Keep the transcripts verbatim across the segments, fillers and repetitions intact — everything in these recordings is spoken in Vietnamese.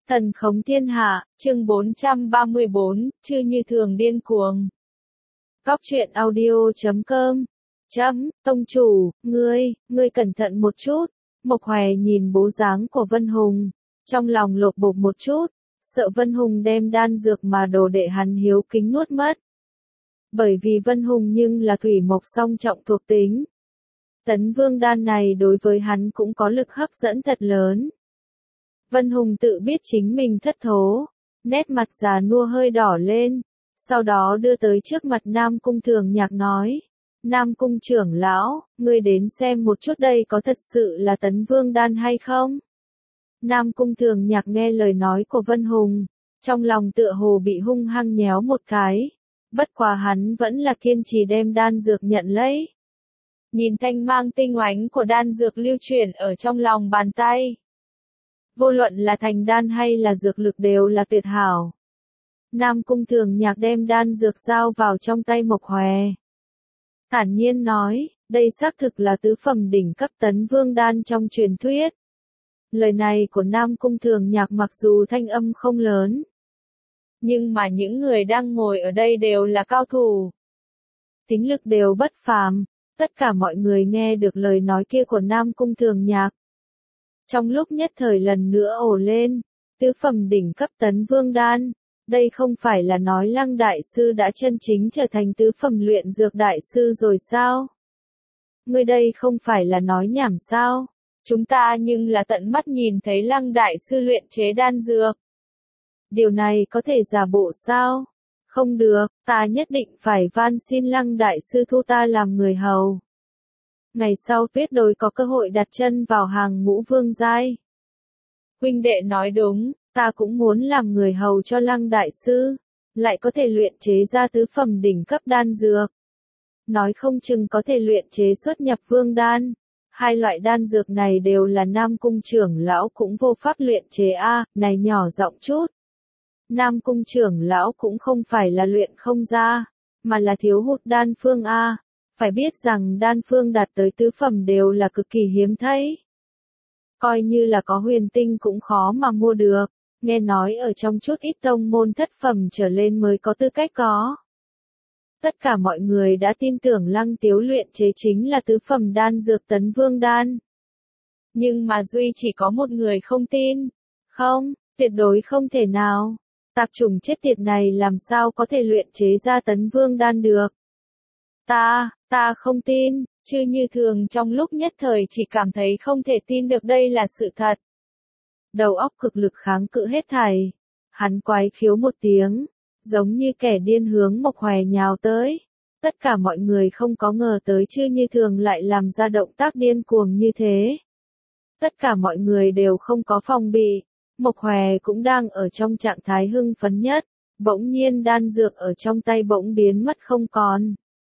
Thần khống thiên hạ, chương bốn trăm ba mươi bốn, Chư Như Thường điên cuồng. Góc truyện audio chấm com. Chấm, tông chủ, ngươi, ngươi cẩn thận một chút. Mộc Hoè nhìn bố dáng của Vân Hùng, trong lòng lột bột một chút, sợ Vân Hùng đem đan dược mà đồ đệ hắn hiếu kính nuốt mất. Bởi vì Vân Hùng nhưng là thủy mộc song trọng thuộc tính. Tấn vương đan này đối với hắn cũng có lực hấp dẫn thật lớn. Vân Hùng tự biết chính mình thất thố, nét mặt già nua hơi đỏ lên, sau đó đưa tới trước mặt Nam Cung Thường Nhạc nói, Nam Cung trưởng lão, ngươi đến xem một chút đây có thật sự là tấn vương đan hay không? Nam Cung Thường Nhạc nghe lời nói của Vân Hùng, trong lòng tựa hồ bị hung hăng nhéo một cái, bất quá hắn vẫn là kiên trì đem đan dược nhận lấy. Nhìn thanh mang tinh oánh của đan dược lưu chuyển ở trong lòng bàn tay. Vô luận là thành đan hay là dược lực đều là tuyệt hảo. Nam Cung Thường Nhạc đem đan dược giao vào trong tay Mộc Hoè. Thản nhiên nói, đây xác thực là tứ phẩm đỉnh cấp tấn vương đan trong truyền thuyết. Lời này của Nam Cung Thường Nhạc mặc dù thanh âm không lớn, nhưng mà những người đang ngồi ở đây đều là cao thủ. Tính lực đều bất phàm, tất cả mọi người nghe được lời nói kia của Nam Cung Thường Nhạc. Trong lúc nhất thời lần nữa ồ lên, tứ phẩm đỉnh cấp tấn vương đan, đây không phải là nói Lăng đại sư đã chân chính trở thành tứ phẩm luyện dược đại sư rồi sao? Ngươi đây không phải là nói nhảm sao? Chúng ta nhưng là tận mắt nhìn thấy Lăng đại sư luyện chế đan dược. Điều này có thể giả bộ sao? Không được, ta nhất định phải van xin Lăng đại sư thu ta làm người hầu. Ngày sau tuyết đối có cơ hội đặt chân vào hàng ngũ vương giai. Huynh đệ nói đúng, ta cũng muốn làm người hầu cho Lăng đại sư, lại có thể luyện chế ra tứ phẩm đỉnh cấp đan dược. Nói không chừng có thể luyện chế xuất nhập vương đan. Hai loại đan dược này đều là Nam Cung trưởng lão cũng vô pháp luyện chế a, này nhỏ giọng chút. Nam Cung trưởng lão cũng không phải là luyện không ra, mà là thiếu hụt đan phương a. Phải biết rằng đan phương đạt tới tứ phẩm đều là cực kỳ hiếm thấy. Coi như là có huyền tinh cũng khó mà mua được, nghe nói ở trong chút ít tông môn thất phẩm trở lên mới có tư cách có. Tất cả mọi người đã tin tưởng Lăng Tiếu luyện chế chính là tứ phẩm đan dược tấn vương đan. Nhưng mà duy chỉ có một người không tin. Không, tuyệt đối không thể nào. Tạp chủng chết tiệt này làm sao có thể luyện chế ra tấn vương đan được. Ta, ta không tin, Chư Như Thường trong lúc nhất thời chỉ cảm thấy không thể tin được đây là sự thật. Đầu óc cực lực kháng cự hết thảy. Hắn quái khiếu một tiếng, giống như kẻ điên hướng Mộc Hoè nhào tới. Tất cả mọi người không có ngờ tới Chư Như Thường lại làm ra động tác điên cuồng như thế. Tất cả mọi người đều không có phòng bị. Mộc Hoè cũng đang ở trong trạng thái hưng phấn nhất. Bỗng nhiên đan dược ở trong tay bỗng biến mất không còn.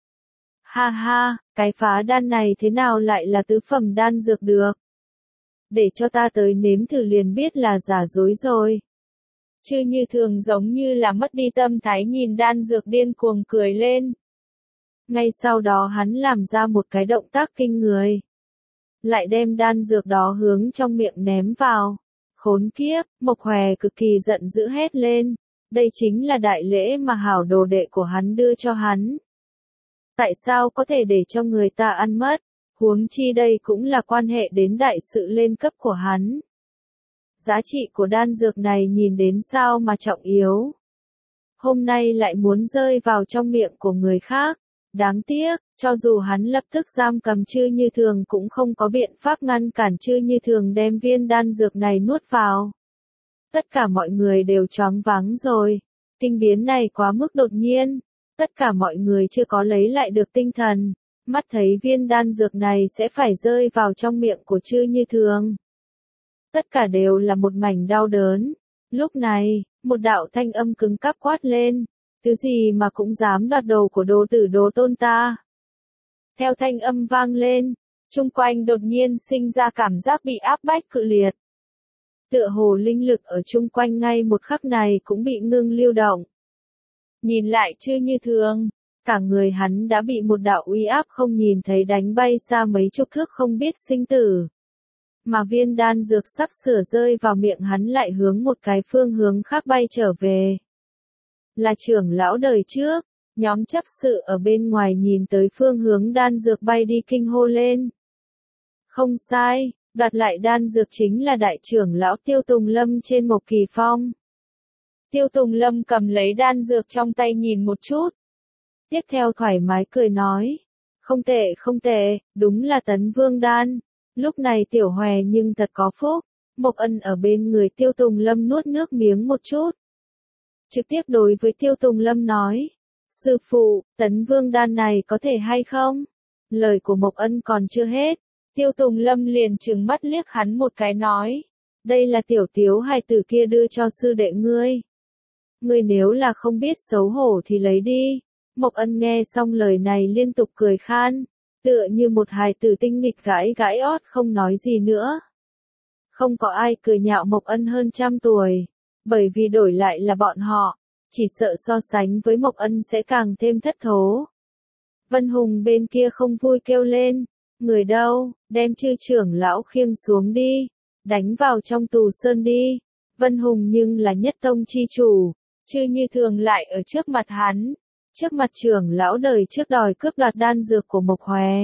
Ha ha, cái phá đan này thế nào lại là tứ phẩm đan dược được? Để cho ta tới nếm thử liền biết là giả dối rồi. Chư Như Thường giống như là mất đi tâm thái nhìn đan dược điên cuồng cười lên. Ngay sau đó hắn làm ra một cái động tác kinh người. Lại đem đan dược đó hướng trong miệng ném vào. Khốn kiếp, Mộc Hoè cực kỳ giận dữ hét lên. Đây chính là đại lễ mà hảo đồ đệ của hắn đưa cho hắn. Tại sao có thể để cho người ta ăn mất, huống chi đây cũng là quan hệ đến đại sự lên cấp của hắn. Giá trị của đan dược này nhìn đến sao mà trọng yếu. Hôm nay lại muốn rơi vào trong miệng của người khác. Đáng tiếc, cho dù hắn lập tức giam cầm Chư Như Thường cũng không có biện pháp ngăn cản Chư Như Thường đem viên đan dược này nuốt vào. Tất cả mọi người đều choáng váng rồi. Kinh biến này quá mức đột nhiên. Tất cả mọi người chưa có lấy lại được tinh thần, mắt thấy viên đan dược này sẽ phải rơi vào trong miệng của Chư Như Thường. Tất cả đều là một mảnh đau đớn. Lúc này, một đạo thanh âm cứng cáp quát lên, thứ gì mà cũng dám đoạt đồ của đồ tử đồ tôn ta. Theo thanh âm vang lên, chung quanh đột nhiên sinh ra cảm giác bị áp bách cự liệt. Tựa hồ linh lực ở chung quanh ngay một khắc này cũng bị ngưng lưu động. Nhìn lại Chư Như Thường, cả người hắn đã bị một đạo uy áp không nhìn thấy đánh bay xa mấy chục thước không biết sinh tử. mà viên đan dược sắp sửa rơi vào miệng hắn lại hướng một cái phương hướng khác bay trở về. Là trưởng lão đời trước, nhóm chấp sự ở bên ngoài nhìn tới phương hướng đan dược bay đi kinh hô lên. Không sai, đoạt lại đan dược chính là đại trưởng lão Tiêu Tùng Lâm trên Mộc Kỳ Phong. Tiêu Tùng Lâm cầm lấy đan dược trong tay nhìn một chút. Tiếp theo thoải mái cười nói. Không tệ không tệ, đúng là tấn vương đan. Lúc này Tiểu Hòe nhưng thật có phúc. Mộc Ân ở bên người Tiêu Tùng Lâm nuốt nước miếng một chút. Trực tiếp đối với Tiêu Tùng Lâm nói. Sư phụ, tấn vương đan này có thể hay không? Lời của Mộc Ân còn chưa hết. Tiêu Tùng Lâm liền trừng mắt liếc hắn một cái nói. Đây là tiểu tiếu hài tử kia đưa cho sư đệ ngươi. Ngươi nếu là không biết xấu hổ thì lấy đi. Mộc Ân nghe xong lời này liên tục cười khan. Tựa như một hài tử tinh nghịch gãi gãi ót không nói gì nữa. Không có ai cười nhạo Mộc Ân hơn trăm tuổi. Bởi vì đổi lại là bọn họ. Chỉ sợ so sánh với Mộc Ân sẽ càng thêm thất thố. Vân Hùng bên kia không vui kêu lên. Người đâu, đem chư trưởng lão khiêng xuống đi. Đánh vào trong tù sơn đi. Vân Hùng nhưng là nhất tông chi chủ. Chư Như Thường lại ở trước mặt hắn. Trước mặt trưởng lão đời trước đòi cướp đoạt đan dược của Mộc Hòe.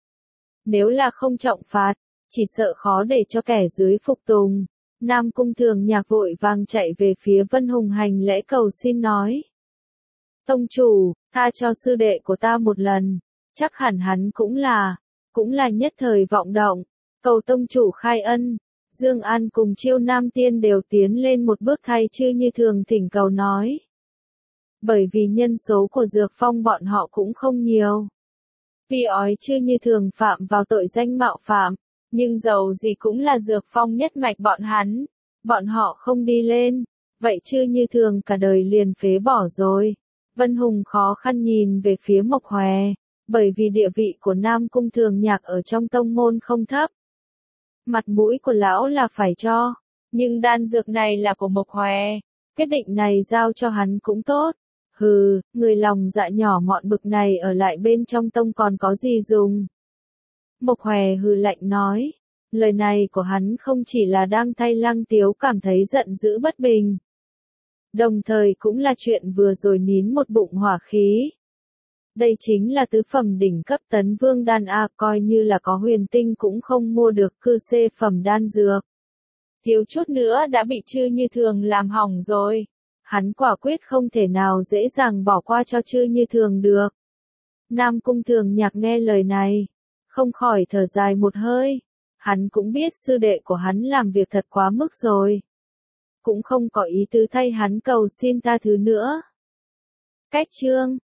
Nếu là không trọng phạt, chỉ sợ khó để cho kẻ dưới phục tùng. Nam Cung Thường Nhạc vội vàng chạy về phía Vân Hùng hành lễ cầu xin nói. Tông chủ, tha cho sư đệ của ta một lần. Chắc hẳn hắn cũng là, cũng là nhất thời vọng động. Cầu tông chủ khai ân. Dương An cùng Chiêu Nam Tiên đều tiến lên một bước thay Chư Như Thường thỉnh cầu nói. Bởi vì nhân số của Dược Phong bọn họ cũng không nhiều. Vì ói Chư Như Thường phạm vào tội danh mạo phạm, nhưng dầu gì cũng là Dược Phong nhất mạch bọn hắn. Bọn họ không đi lên, vậy Chư Như Thường cả đời liền phế bỏ rồi. Vân Hùng khó khăn nhìn về phía Mộc Hòe, bởi vì địa vị của Nam Cung Thường Nhạc ở trong tông môn không thấp. Mặt mũi của lão là phải cho, nhưng đan dược này là của Mộc Hòe, quyết định này giao cho hắn cũng tốt. Hừ, người lòng dạ nhỏ mọn bực này ở lại bên trong tông còn có gì dùng. Mộc Hòe hừ lạnh nói, lời này của hắn không chỉ là đang thay Lăng Tiếu cảm thấy giận dữ bất bình. Đồng thời cũng là chuyện vừa rồi nín một bụng hỏa khí. Đây chính là tứ phẩm đỉnh cấp tấn vương đan A, coi như là có huyền tinh cũng không mua được cư xê phẩm đan dược. Thiếu chút nữa đã bị Chư Như Thường làm hỏng rồi. Hắn quả quyết không thể nào dễ dàng bỏ qua cho Chư Như Thường được. Nam Cung Thường Nhạc nghe lời này, không khỏi thở dài một hơi. Hắn cũng biết sư đệ của hắn làm việc thật quá mức rồi. Cũng không có ý tứ thay hắn cầu xin tha thứ nữa. Cách chương